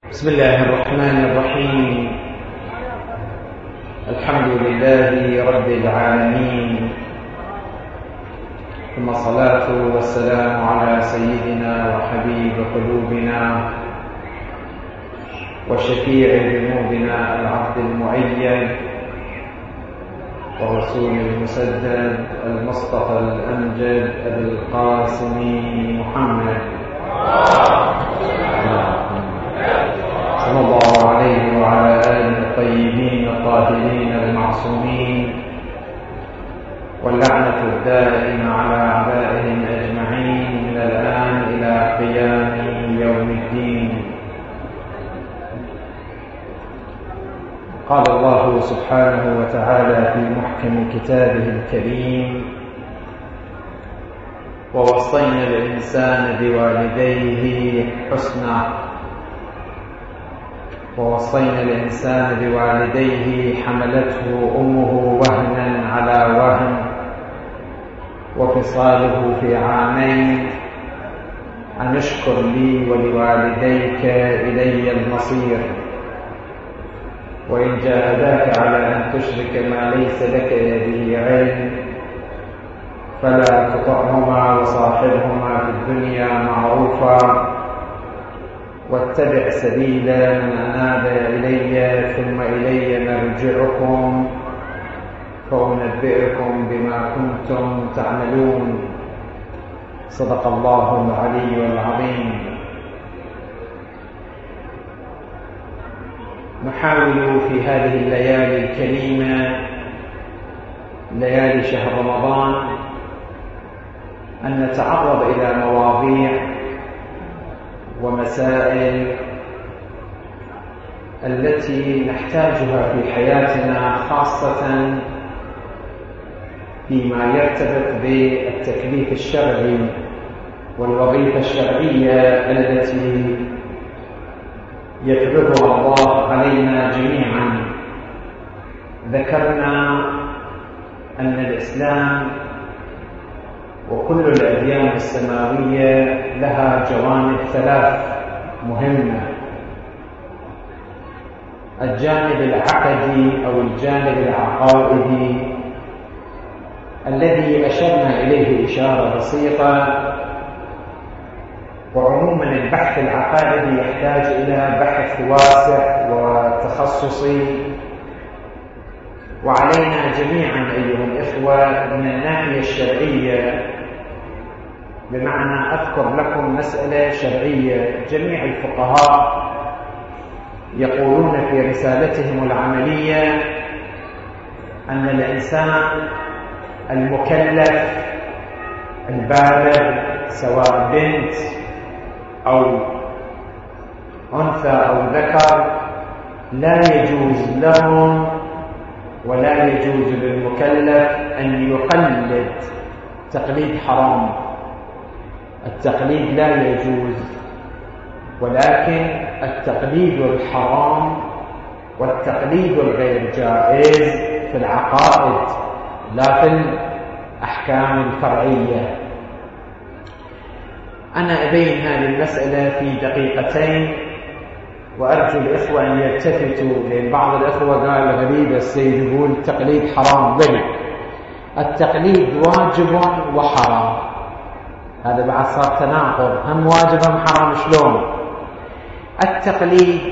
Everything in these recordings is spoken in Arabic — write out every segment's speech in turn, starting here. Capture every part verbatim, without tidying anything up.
بسم الله الرحمن الرحيم. الحمد لله رب العالمين، ثم الصلاة والسلام على سيدنا وحبيب قلوبنا وشفيع ذنوبنا العبد المعين والرسول المسدد المصطفى الأمجد أبي القاسم محمد صلى الله عليه وعلى آله الطيبين الطاهرين المعصومين، واللعنة الدائمة على أعدائهم أجمعين من الآن إلى قيام يوم الدين. قال الله سبحانه وتعالى في محكم كتابه الكريم: ووصينا الإنسان بوالديه حسنا ووصينا الإنسان بوالديه حملته أمه وهنا على وهن وفصاله في عامين أن اشكر لي ولوالديك إلي المصير، وإن جاهداك على أن تشرك ما ليس لك به علم فلا تطعهما وصاحبهما في الدنيا معروفا، واتبع سبيل من أناب إلي ثم إلي مرجعكم فأنبئكم بما كنتم تعملون. صدق الله العلي العظيم. نحاول في هذه الليالي الكريمة، ليالي شهر رمضان، أن نتعرض إلى مواضيع ومسائل التي نحتاجها في حياتنا، خاصة فيما يرتبط بالتكليف الشرعي والوظيفة الشرعية التي يفرضها الله علينا جميعا. ذكرنا أن الإسلام وكل الأديان السماوية لها جوانب ثلاث مهمة: الجانب العقدي أو الجانب العقائدي الذي أشرنا إليه إشارة بسيطة، وعموما البحث العقائدي يحتاج إلى بحث واسع وتخصصي، وعلينا جميعا أيها الإخوة من الناحية الشرعية، بمعنى أذكر لكم مسألة شرعية. جميع الفقهاء يقولون في رسالتهم العملية أن الإنسان المكلف البالغ، سواء بنت أو أنثى أو ذكر، لا يجوز لهم ولا يجوز للمكلف أن يقلد تقليد حرام. التقليد لا يجوز، ولكن التقليد الحرام والتقليد الغير جائز في العقائد لا في الأحكام الفرعية. أنا أبين هذه المسألة في دقيقتين، وأرجو الإخوة أن يلتفتوا، لأن بعض الإخوة قال غريب السيد يقول التقليد حرام. بل التقليد واجب وحرام، هذا بعد صار تناقض، هم واجب هم حرام. شلون؟ التقليد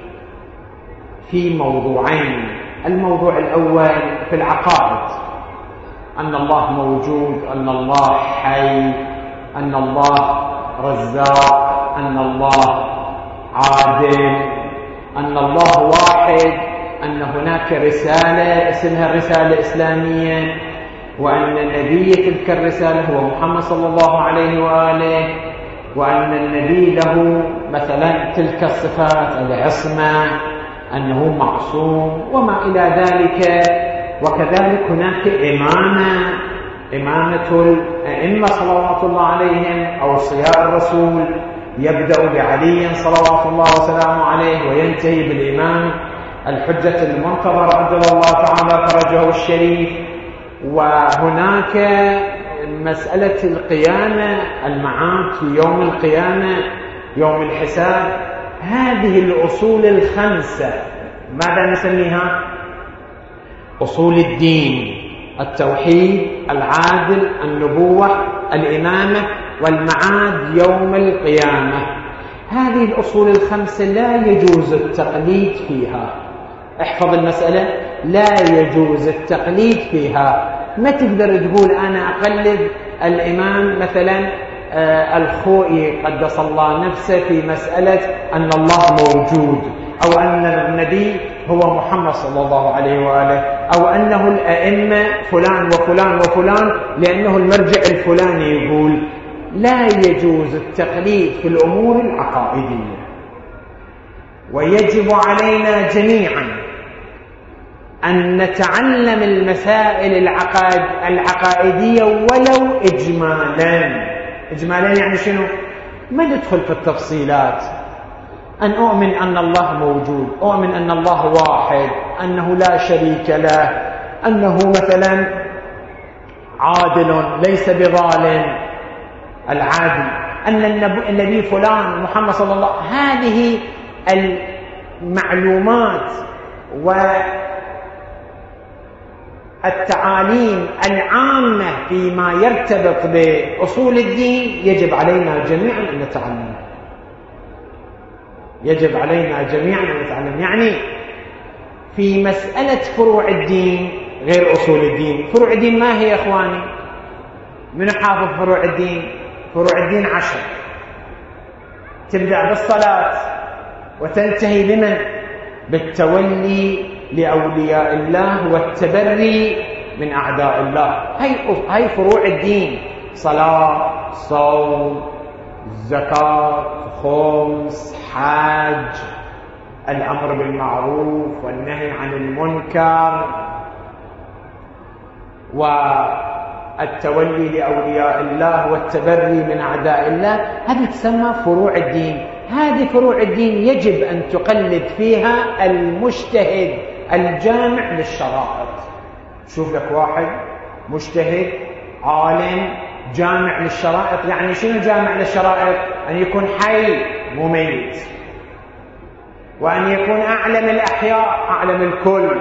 في موضوعين: الموضوع الأول في العقائد، أن الله موجود، أن الله حي، أن الله رزاق، أن الله عادل، أن الله واحد، أن هناك رسالة اسمها الرسالة الإسلامية، وأن نبي تلك الرسالة هو محمد صلى الله عليه وآله، وأن النبي له مثلا تلك الصفات، العصمة، أنه معصوم، وما إلى ذلك. وكذلك هناك إمامة، إمامة الأئمة صلوات الله عليهم، أوصياء الرسول، يبدأ بعلي صلوات الله وسلامه عليه وينتهي بالإمام الحجة المنتظر عجل الله تعالى فرجه الشريف. وهناك مسألة القيامة، المعاد في يوم القيامة، يوم الحساب، هذه الأصول الخمسة ماذا نسميها؟ أصول الدين: التوحيد، العادل، النبوة، الإمامة، والمعاد يوم القيامة. هذه الأصول الخمسة لا يجوز التقليد فيها. احفظ المسألة، لا يجوز التقليد فيها. ما تقدر تقول أنا أقلد الإمام مثلا الخوئي قدس الله نفسه في مسألة أن الله موجود، أو أن النبي هو محمد صلى الله عليه وآله، أو أنه الأئمة فلان وفلان وفلان لأنه المرجع الفلاني يقول. لا يجوز التقليد في الأمور العقائدية، ويجب علينا جميعا أن نتعلم المسائل العقائد العقائدية ولو إجمالا. إجمالا يعني شنو؟ ما ندخل في التفصيلات. أن أؤمن أن الله موجود، أؤمن أن الله واحد، أنه لا شريك له، أنه مثلا عادل ليس بظالم، العادل، أن النبي فلان محمد صلى الله عليه وسلم. هذه المعلومات والتعاليم العامة فيما يرتبط بأصول الدين يجب علينا جميعا أن نتعلم. يجب علينا جميعا أن نتعلم. يعني في مسألة فروع الدين غير أصول الدين. فروع الدين ما هي يا إخواني؟ من حافظ فروع الدين؟ فروع الدين عشر، تبدأ بالصلاة وتنتهي بمن؟ بالتولي لأولياء الله والتبري من أعداء الله. هاي هاي فروع الدين: صلاة، صوم، زكاة، خمس، حج، الأمر بالمعروف والنهي عن المنكر، والتولي لأولياء الله والتبري من أعداء الله. هذه تسمى فروع الدين. هذه فروع الدين يجب أن تقلد فيها المجتهد الجامع للشرائط. شوف لك واحد مجتهد عالم جامع للشرائط. يعني شنو جامع للشرائط؟ أن يكون حي مو ميت، وأن يكون أعلم الأحياء أعلم الكل،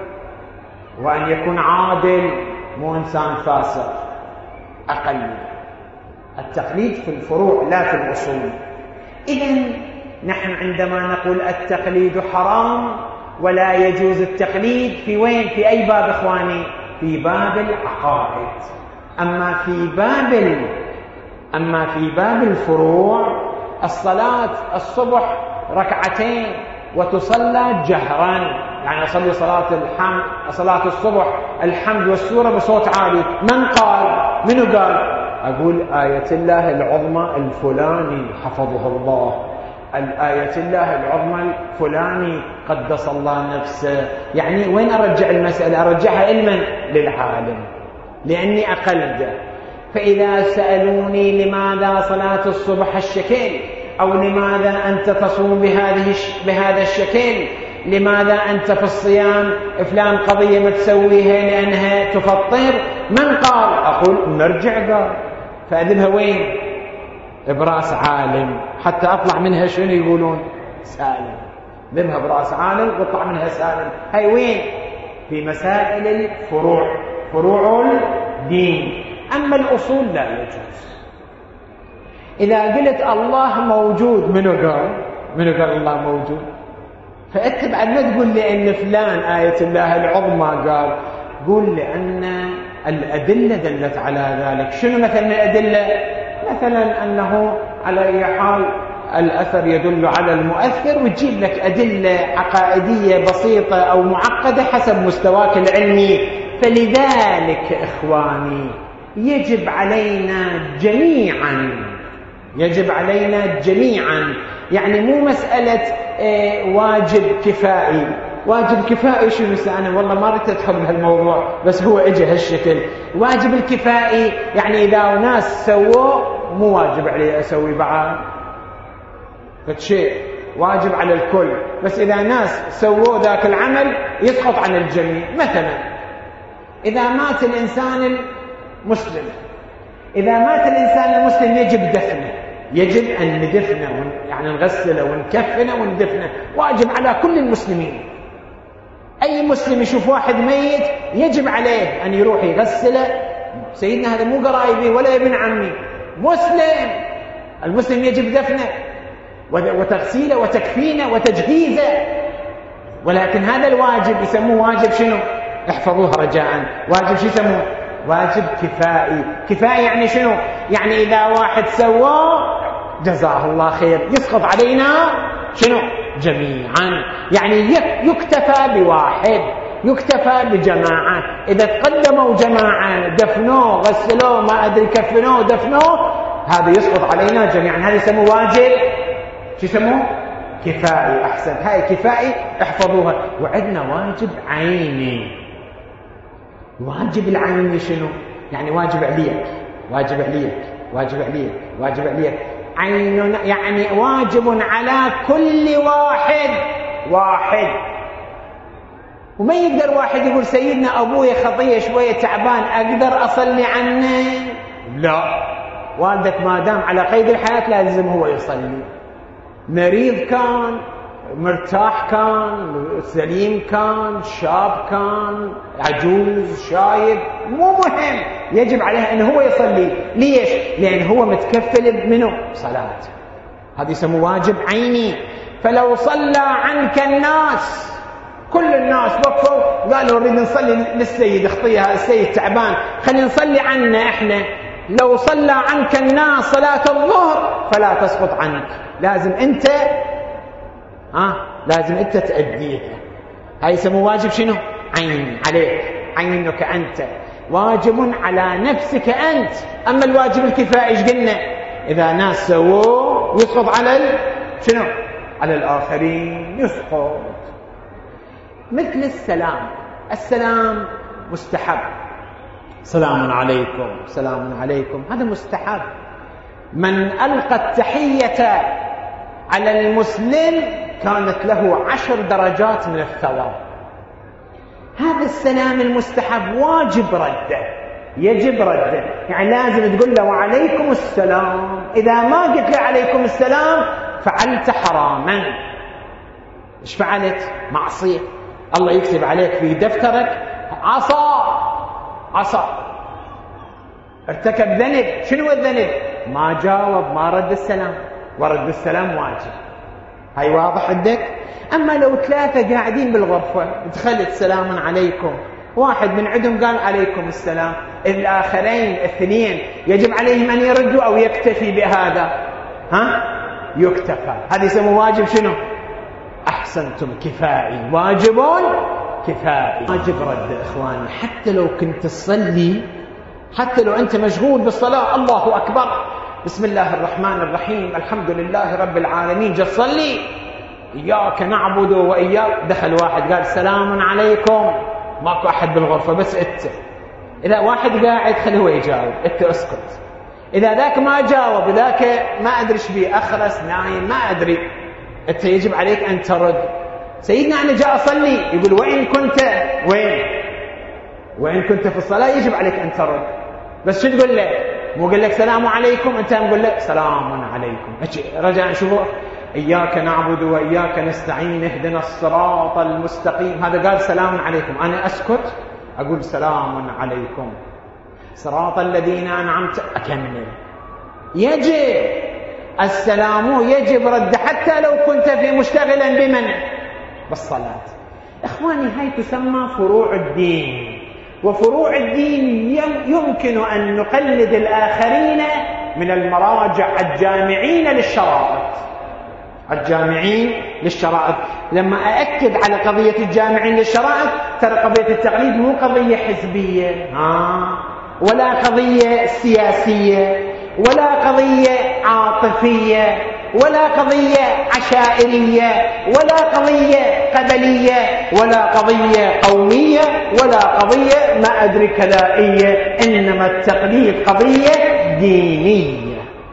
وأن يكون عادل مو إنسان فاسق. أقل التقليد في الفروع لا في الأصول. إذن نحن عندما نقول التقليد حرام ولا يجوز التقليد في وين؟ في أي باب إخواني؟ في باب العقائد. أما في باب أما في باب الفروع، الصلاة الصبح ركعتين وتصلى جهرا، يعني أصلي صلاة الحمد صلاة الصبح الحمد والسورة بصوت عالي. من قال؟ منو قال؟ أقول آية الله العظمى الفلاني حفظه الله، الآية الله العظمى الفلاني قدس الله نفسه. يعني وين أرجع المسألة؟ أرجعها علما للعالم لأني أقلده. فإذا سألوني لماذا صلاة الصبح الشكل، أو لماذا أنت تصوم بهذه بهذا الشكل، لماذا أنت في الصيام فلان قضية ما تسويها لأنها تفطر، من قال؟ أقول مرجع قال. فأذبها وين؟ براس عالم حتى أطلع منها شنو يقولون؟ سالم. ذبها براس عالم واطلع منها سالم. هاي وين؟ في مسائل الفروع، فروع الدين. أما الأصول لا يجوز. إذا قلت الله موجود، منو قال؟ منو قال الله موجود؟ فأنت بعد ما تقول لي أن فلان آية الله العظمى قال، قول لأن الأدلة دلت على ذلك. شنو مثلا الأدلة؟ مثلا أنه على أي حال الأثر يدل على المؤثر، وتجيب لك أدلة عقائدية بسيطة أو معقدة حسب مستواك العلمي. فلذلك إخواني يجب علينا جميعا يجب علينا جميعا يعني مو مسألة اه واجب كفائي. واجب كفائي شو مثلا؟ أنا والله ما ريت أدخل بهالموضوع بس هو إجا هالشكل. واجب الكفائي يعني إذا ناس سووا مو واجب عليه أسوي بعد فشيء، واجب على الكل. بس إذا ناس سووا ذاك العمل يسقط عن الجميع. مثلا إذا مات الإنسان المسلم إذا مات الإنسان المسلم يجب دفنه. يجب أن ندفنه، يعني نغسله ونكفنه وندفنه، واجب على كل المسلمين. أي مسلم يشوف واحد ميت يجب عليه أن يروح يغسله. سيدنا هذا مو قرايبي ولا ابن عمي، مسلم. المسلم يجب دفنه وتغسيله وتكفينه وتجهيزه، ولكن هذا الواجب يسموه واجب شنو؟ احفظوها رجاء. واجب شو يسموه؟ واجب كفائي. كفائي يعني شنو؟ يعني إذا واحد سواه جزاه الله خير، يسقط علينا شنو؟ جميعا. يعني يكتفى بواحد، يكتفى بجماعة. إذا تقدموا جماعة دفنوه غسلوه ما أدري كفنوه دفنوه، هذا يسقط علينا جميعا. هذا يسموه واجب شو يسموه؟ كفائي. أحسن، هاي كفائي احفظوها. وعندنا واجب عيني. واجب العيني شنو؟ يعني واجب عليك، واجب عليك، واجب عليك، واجب عليك. عين يعني واجب على كل واحد واحد. وما يقدر واحد يقول سيدنا أبوي خطية شوية تعبان أقدر أصلي عنه. لا، والدك ما دام على قيد الحياة لازم هو يصلي. مريض كان، مرتاح كان، سليم كان، شاب كان، عجوز، شايب، مو مهم، يجب عليه أنه هو يصلي. ليش؟ لأن هو متكفل منه صلاة. هذا يسمى واجب عيني. فلو صلى عنك الناس، كل الناس وقفوا قالوا نريد نصلي للسيد خطية، السيد تعبان، خلينا نصلي عنه احنا. لو صلى عنك الناس صلاة الظهر فلا تسقط عنك، لازم انت ها لازم انت تأديها. هاي يسموه واجب شنو؟ عين عليك، عينك انت، واجب على نفسك انت. اما الواجب الكفائي ايش قلنا؟ اذا ناس سووه يسقط على ال... شنو؟ على الاخرين يسقط. مثل السلام، السلام مستحب، سلام عليكم سلام عليكم، هذا مستحب. من ألقى التحية على المسلم كانت له عشر درجات من الثواب. هذا السلام المستحب واجب رده، يجب رده. يعني لازم تقول له وعليكم السلام. إذا ما قلت له عليكم السلام فعلت حراما. إيش فعلت؟ معصية. الله يكتب عليك في دفترك عصى عصى، ارتكب ذنب. شنو الذنب؟ ما جاوب، ما رد السلام، ورد السلام واجب. هاي واضح عندك؟ أما لو ثلاثة قاعدين بالغرفة دخلت سلام عليكم، واحد من عندهم قال عليكم السلام، الآخرين الاثنين يجب عليهم أن يردوا أو يكتفي بهذا؟ ها؟ يكتفى. هذا يسمى واجب شنو؟ أحسنتم، كفائي، واجب كفائي. واجب رد إخواني. حتى لو كنت تصلي، حتى لو أنت مشغول بالصلاة، الله أكبر، بسم الله الرحمن الرحيم، الحمد لله رب العالمين، جا صلي، إياك نعبد وإياك، دخل واحد قال سلام عليكم، ماكو أحد بالغرفة بس أنت. إذا واحد قاعد خليه هو يجاوب، أنت أسكت. إذا ذاك ما جاوب، ذاك ما أدري إيش بيه، أخرس، نايم، ما أدري، أنت يجب عليك أن ترد. سيدنا أنا جاء أصلي، يقول وين كنت؟ وين؟ وين كنت في الصلاة؟ يجب عليك أن ترد. بس شو تقول له؟ مو قال لك سلام عليكم، أنت نقول لك سلام عليكم. رجع نشوفه، إياك نعبد وإياك نستعين اهدنا الصراط المستقيم، هذا قال سلام عليكم، أنا أسكت أقول سلام عليكم صراط الذين أنعمت، أكمل. يجب السلام، يجب رد حتى لو كنت في مشتغلا بمن؟ بالصلاة. إخواني، هاي تسمى فروع الدين. وفروع الدين يمكن أن نقلد الآخرين من المراجع الجامعين للشرائط، الجامعين للشرائط. لما أأكد على قضية الجامعين للشرائط، ترى قضية التقليد مو قضية حزبية ها، ولا قضية سياسية، ولا قضية عاطفية، ولا قضية عشائرية، ولا قضية قبلية، ولا قضية قومية، ولا قضية ما أدري كلائية. إنما التقليد قضية دينية.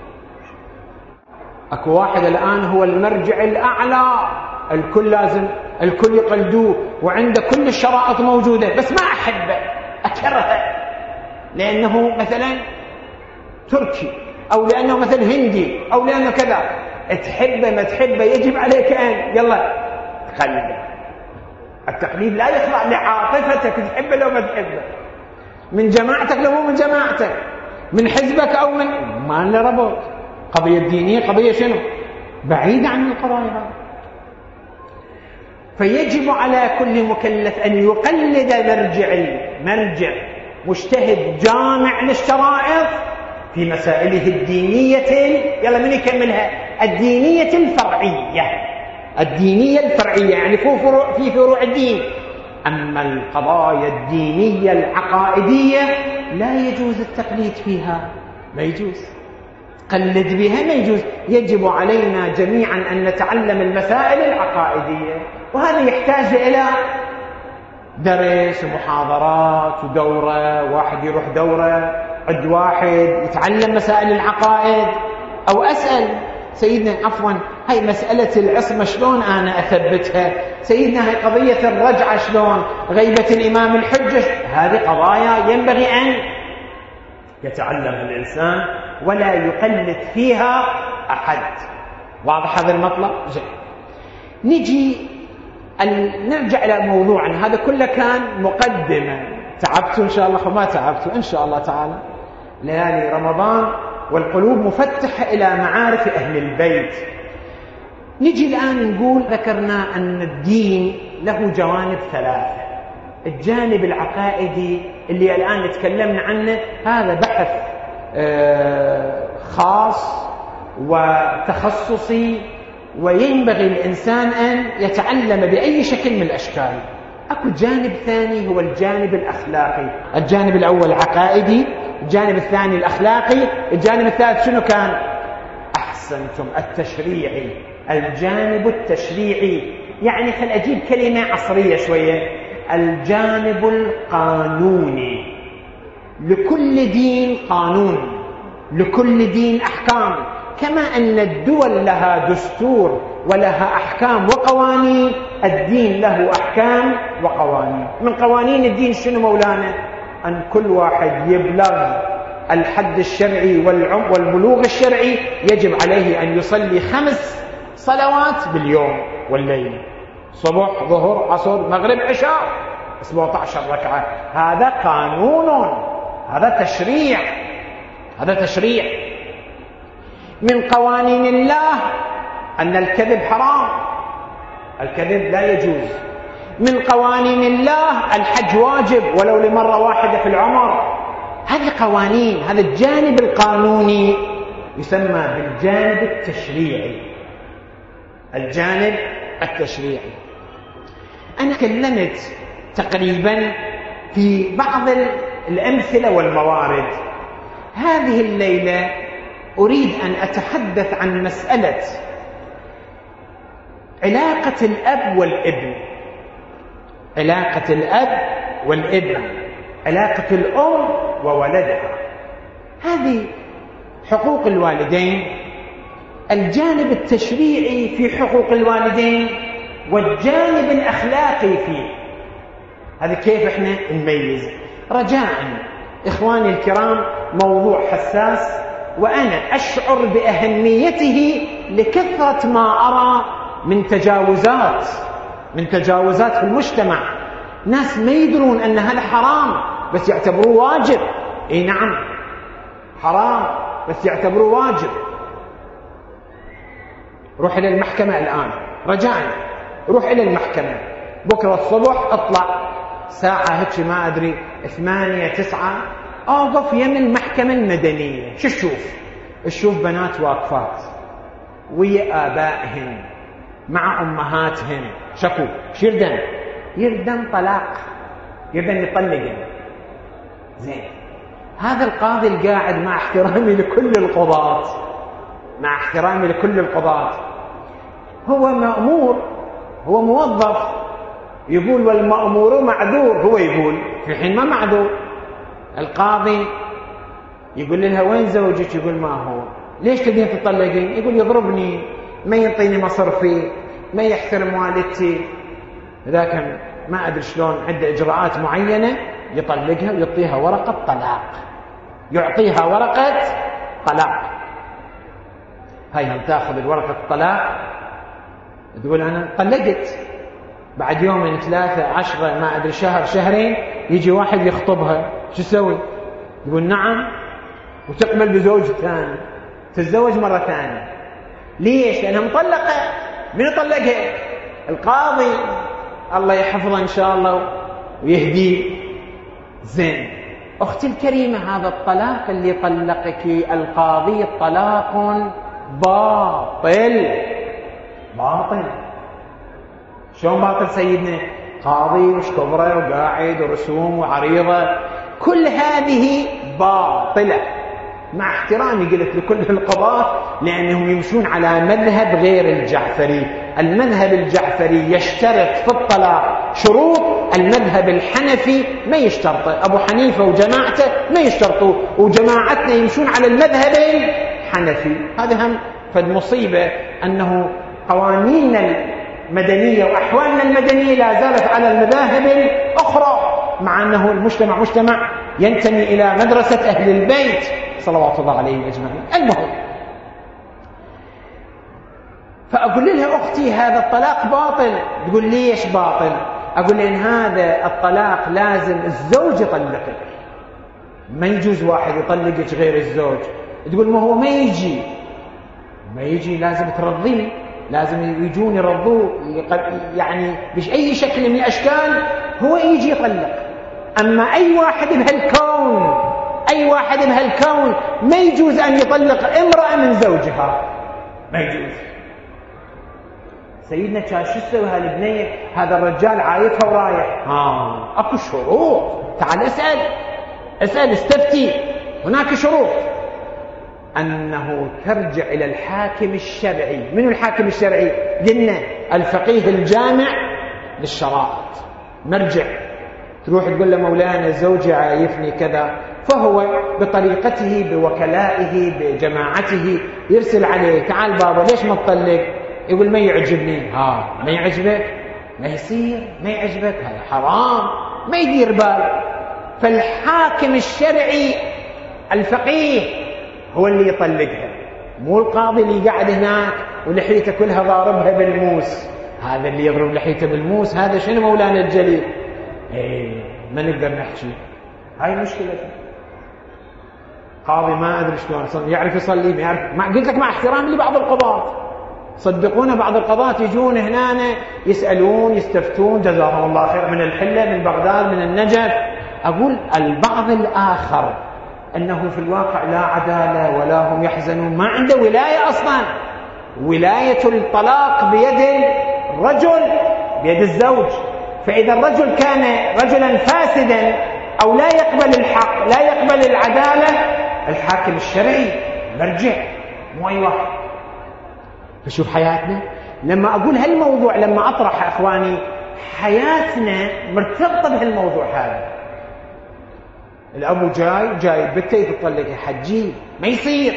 أكو واحد الآن هو المرجع الأعلى، الكل لازم الكل يقلدوه، وعنده كل الشرائط موجودة، بس ما أحبه، أكرهه، لأنه مثلا تركي أو لأنه مثل هندي أو لأنه كذا، تحبه ما تحبه يجب عليك أن يلا تقلده. التقليد لا يخضع لعاطفتك، تحبه لو ما تحبه، من جماعتك لو مو من جماعتك، من حزبك أو من ما لنا ربط. قضية دينية قضية شنو؟ بعيدة عن القضايا. فيجب على كل مكلف أن يقلد مرجع مرجع مجتهد جامع للشرائط في مسائله الدينية. يلا من يكملها؟ الدينية الفرعية، الدينية الفرعية يعني في فروع في فروع الدين. أما القضايا الدينية العقائدية لا يجوز التقليد فيها، ما يجوز قلد بها، ما يجوز. يجب علينا جميعا أن نتعلم المسائل العقائدية، وهذا يحتاج إلى درس ومحاضرات ودورة، واحد يروح دورة عد واحد يتعلم مسائل العقائد. أو أسأل سيدنا عفوا هاي مسألة العصمة شلون أنا أثبتها؟ سيدنا هاي قضية الرجعة شلون؟ غيبة الإمام الحجة، هذه قضايا ينبغي أن يتعلم الإنسان ولا يقلد فيها أحد. واضح هذا المطلب؟ زين. نجي نرجع إلى موضوعنا. هذا كله كان مقدمة. تعبتوا إن شاء الله؟ ما تعبتوا إن شاء الله تعالى. ليالي رمضان والقلوب مفتحة إلى معارف أهل البيت. نجي الآن نقول ذكرنا أن الدين له جوانب ثلاثة. الجانب العقائدي اللي الآن تكلمنا عنه هذا بحث خاص وتخصصي، وينبغي الإنسان أن يتعلم بأي شكل من الأشكال. أكو جانب ثاني هو الجانب الأخلاقي. الجانب الأول عقائدي، الجانب الثاني الأخلاقي، الجانب الثالث شنو كان؟ أحسنتم، التشريعي. الجانب التشريعي يعني خل أجيب كلمة عصرية شوية، الجانب القانوني. لكل دين قانون، لكل دين أحكام، كما أن الدول لها دستور ولها أحكام وقوانين، الدين له أحكام وقوانين. من قوانين الدين شنو مولانا؟ أن كل واحد يبلغ الحد الشرعي والبلوغ الشرعي يجب عليه أن يصلي خمس صلوات باليوم والليل، صبح ظهر عصر مغرب عشاء، سبعة عشر ركعة. هذا قانون، هذا تشريع، هذا تشريع. من قوانين الله أن الكذب حرام، الكذب لا يجوز. من قوانين الله الحج واجب ولو لمرة واحدة في العمر. هذه قوانين، هذا الجانب القانوني يسمى بالجانب التشريعي. الجانب التشريعي. أنا تكلمت تقريبا في بعض الأمثلة والموارد. هذه الليلة أريد أن أتحدث عن مسألة علاقة الأب والابن، علاقة الأب والابن، علاقة الأم وولدها. هذه حقوق الوالدين، الجانب التشريعي في حقوق الوالدين والجانب الأخلاقي فيه. هذا كيف احنا نميز؟ رجاء إخواني الكرام، موضوع حساس وأنا أشعر بأهميته لكثرة ما أرى من تجاوزات من تجاوزات في المجتمع. ناس ما يدرون أن هذا حرام بس يعتبروه واجب. اي نعم حرام بس يعتبروه واجب. روح إلى المحكمة الآن، رجاء روح إلى المحكمة بكرة الصبح، اطلع ساعة هيك ما أدري ثمانية تسعة، أوقف يم المحكمة المدنية. شو تشوف؟ تشوف بنات واقفات ويا آبائهن مع أمهاتهن. شكو شو يردن؟ يردن طلاق، يردن يطلقن. زين، هذا القاضي القاعد، مع احترامي لكل القضاة، مع احترامي لكل القضاة، هو مأمور، هو موظف، يقول والمأمور معذور. هو يقول في حين ما معذور. القاضي يقول لها وين زوجك؟ يقول ما هو. ليش تبين تطلقين؟ يقول يضربني، ما يعطيني مصرفي، ما يحترم والدتي. ذاك ما أدري شلون عنده إجراءات معينة يطلقها ويعطيها ورقة طلاق، يعطيها ورقة طلاق. هاي هم تاخذ الورقة الطلاق تقول أنا طلقت، بعد يومين ثلاثة عشرة ما أدري شهر شهرين يجي واحد يخطبها، شو تسوي؟ تقول نعم، وتقبل بزوج ثاني، تتزوج مرة ثانية. ليش؟ لأنها مطلقة. من طلقها؟ القاضي، الله يحفظه إن شاء الله ويهديه. زين أختي الكريمة، هذا الطلاق اللي طلقك القاضي طلاق باطل. باطل. شلون باطل سيدنا؟ قاضي وش كبره وقاعد ورسوم وعريضة، كل هذه باطلة، مع احترامي قلت لكل القضاة، لأنهم يمشون على مذهب غير الجعفري. المذهب الجعفري يشترط في الطلاق شروط، المذهب الحنفي ما يشترط. أبو حنيفة وجماعته ما يشترطوا، وجماعتنا يمشون على المذهب الحنفي. هذا هم فالمصيبة أنه قوانيننا المدنية وأحوالنا المدنية لا زالت على المذاهب الأخرى، مع أنه المجتمع مجتمع ينتمي إلى مدرسة أهل البيت صلوات الله عليهم أجمعين. المهم، فأقول لها أختي هذا الطلاق باطل. تقول ليش باطل؟ أقول لها إن هذا الطلاق لازم الزوج يطلقك، ما يجوز واحد يطلقك غير الزوج. تقول ما هو ما يجي ما يجي لازم ترضيه، لازم يجون يرضوه، يعني بأي شكل من الأشكال هو يجي يطلق. أما أي واحد بهالكون أي واحد بهالكون ما يجوز أن يطلق امرأة من زوجها، ما يجوز. سيدنا كان شو تسوي هالبنية؟ هذا الرجال عايتها ورايح، ها اكو شروط، تعال اسأل اسأل استفتي، هناك شروط أنه ترجع إلى الحاكم الشرعي. من الحاكم الشرعي؟ قلنا الفقيه الجامع للشرائط، مرجع. تروح تقول له مولانا زوجي عايفني كذا، فهو بطريقته بوكلائه بجماعته يرسل عليه، تعال بابا ليش ما تطلق؟ يقول ما يعجبني. ها ما يعجبك؟ ما يصير ما يعجبك، هذا حرام، ما يدير بال. فالحاكم الشرعي الفقيه هو اللي يطلقها، مو القاضي اللي قاعد هناك ولحيته كلها ضاربها بالموس. هذا اللي يضرب لحيته بالموس هذا شنو مولانا الجليل؟ ايه ما نقدر نحكي، هاي مشكلته. قاضي ما ادري شلون يعرف يصلي، ما يعرف. ما قلت لك مع احترام لبعض القضاة، صدقونا بعض القضاة يجون هنا يسألون يستفتون جزاهم الله خير، من الحلة من بغداد من النجف. أقول البعض الآخر أنه في الواقع لا عدالة ولا هم يحزنون، ما عنده ولاية أصلا. ولاية الطلاق بيد الرجل بيد الزوج. فإذا الرجل كان رجلا فاسدا أو لا يقبل الحق لا يقبل العدالة، الحاكم الشرعي مرجع، مو أي واحد. فشوف حياتنا، لما أقول هالموضوع لما أطرح أخواني حياتنا مرتبطة بهالموضوع هذا. الأبو جاي جاي بنته يتطلقها، حجي ما يصير.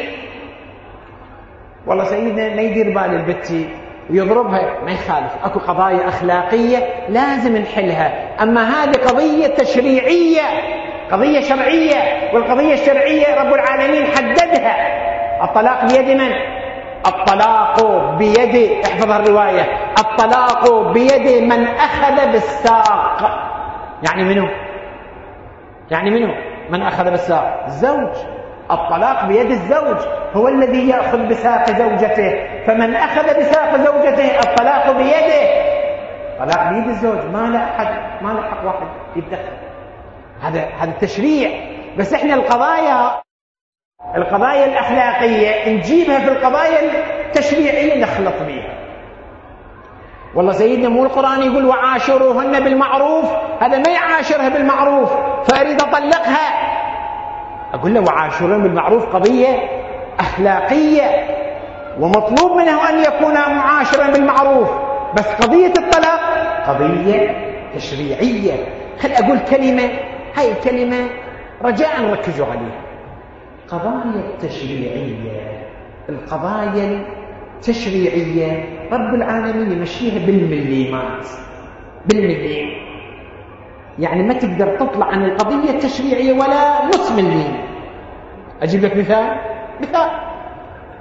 والله سيدنا ما يدير بال البتي ويضربها، ما يخالف. أكو قضايا أخلاقية لازم نحلها، أما هذه قضية تشريعية، قضية شرعية، والقضية الشرعية رب العالمين حددها. الطلاق بيد من؟ الطلاق بيد، احفظ الرواية، الطلاق بيد من أخذ بالساق. يعني منه؟ يعني منه من أخذ بالساق؟ الزوج. الطلاق بيد الزوج، هو الذي يأخذ بساق زوجته. فمن أخذ بساق زوجته الطلاق بيده. الطلاق بيد الزوج، ما له أحد، ما له حق واحد يتدخل. هذا هذا التشريع. بس احنا القضايا القضايا الأخلاقية نجيبها في القضايا التشريعية نخلط بها. والله سيدنا مو القرآن يقول وعاشروهن بالمعروف؟ هذا ما يعاشرها بالمعروف فأريد أطلقها. أقول له وعاشروهن بالمعروف قضية أخلاقية، ومطلوب منه أن يكون معاشرا بالمعروف. بس قضية الطلاق قضية تشريعية. خل أقول كلمة، هاي الكلمة رجاء ركزوا عليها. قضايا التشريعية، القضايا التشريعية رب العالمين يمشيها بالمليمات، بالمليم. يعني ما تقدر تطلع عن القضية التشريعية ولا نص مليم. أجيب لك مثال مثال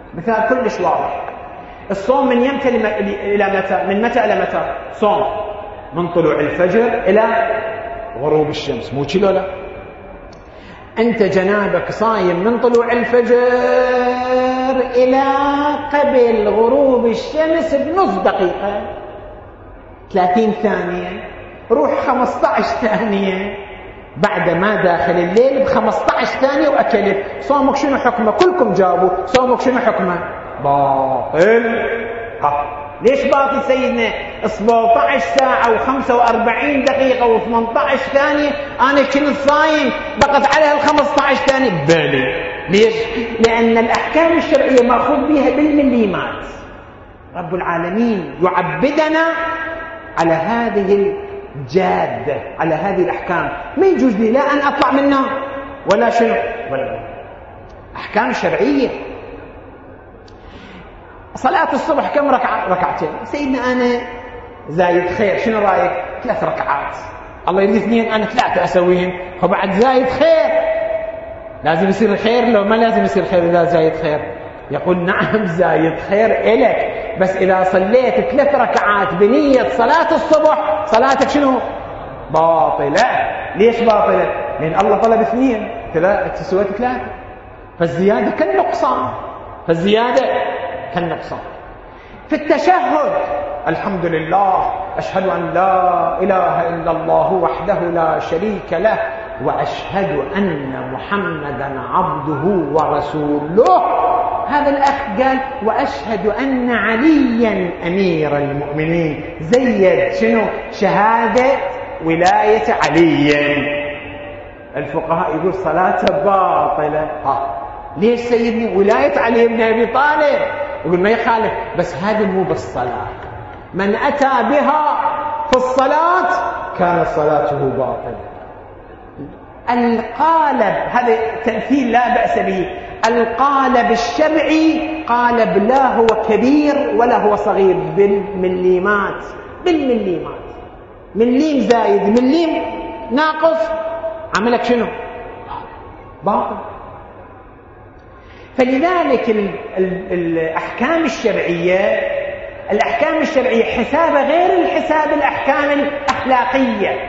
مثال كلش واضح. الصوم من يمتى إلى متى؟ من متى إلى متى؟ صوم من طلوع الفجر إلى غروب الشمس، مو كيلو لا. أنت جنابك صايم من طلوع الفجر إلى قبل غروب الشمس بنص دقيقة، ثلاثين ثانية. روح خمسة عشر ثانية بعد ما داخل الليل بخمسة عشر ثانية وأكلت، صومك شنو حكمه؟ كلكم جاوبوا، صومك شنو حكمه؟ باطل. ها ليش باطل سيدنا؟ سبعة عشر ساعة وخمسة وأربعين دقيقة وثمانية عشر ثانية أنا كنت صايم، بقت عليها الخمسة عشر ثانية. بلي. ليش؟ لأن الأحكام الشرعية مأخوذ بها بالمليمات. رب العالمين يعبدنا على هذه الجادة، على هذه الأحكام. ما يجوز لي لا أن أطلع منها ولا شنو ولا أحكام شرعية. صلاة الصبح كم ركعة؟ ركعتين. سيدنا أنا زايد خير، شنو رأيك؟ ثلاث ركعات. الله يريد اثنين، أنا ثلاثة أسويهم، وبعد زايد خير. لازم يصير خير لو ما لازم يصير خير إذا زايد خير؟ يقول نعم زايد خير إلك، بس إذا صليت ثلاث ركعات بنية صلاة الصبح صلاتك شنو؟ باطلة. ليش باطلة؟ لأن الله طلب اثنين، ثلاثة سويت ثلاثة، فالزيادة كالنقصان، فالزيادة كالنقصان. في التشهد الحمد لله أشهد أن لا إله إلا الله وحده لا شريك له وأشهد أن محمدا عبده ورسوله. هذا الأخ قال وأشهد أن عليا أمير المؤمنين، زيد شنو؟ شهادة ولاية علي. الفقهاء يقول صلاته باطلة. ها ليش سيدني؟ ولاية علي بن أبي طالب. يقول ما يخالف، بس هذا مو بالصلاة. من أتى بها في الصلاة كانت صلاته باطلة. القالب هذا تمثيل لا بأس به. القالب الشرعي قالب لا هو كبير ولا هو صغير، بالمليمات، بالمليمات. مليم زايد مليم ناقص عملك شنو؟ باطل. فلذلك ال ال الأحكام الشرعية الأحكام الشرعية حسابها غير الحساب الأحكام الأخلاقية.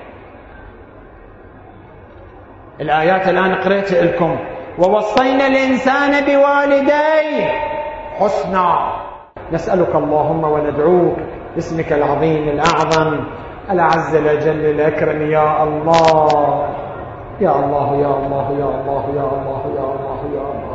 الآيات الآن قرأت لكم ووصينا الإنسان بوالديه حسنا. نسألك اللهم وندعوك باسمك العظيم الأعظم الأعز الأجل الأكرم يا الله يا الله يا الله يا الله يا الله يا الله يا الله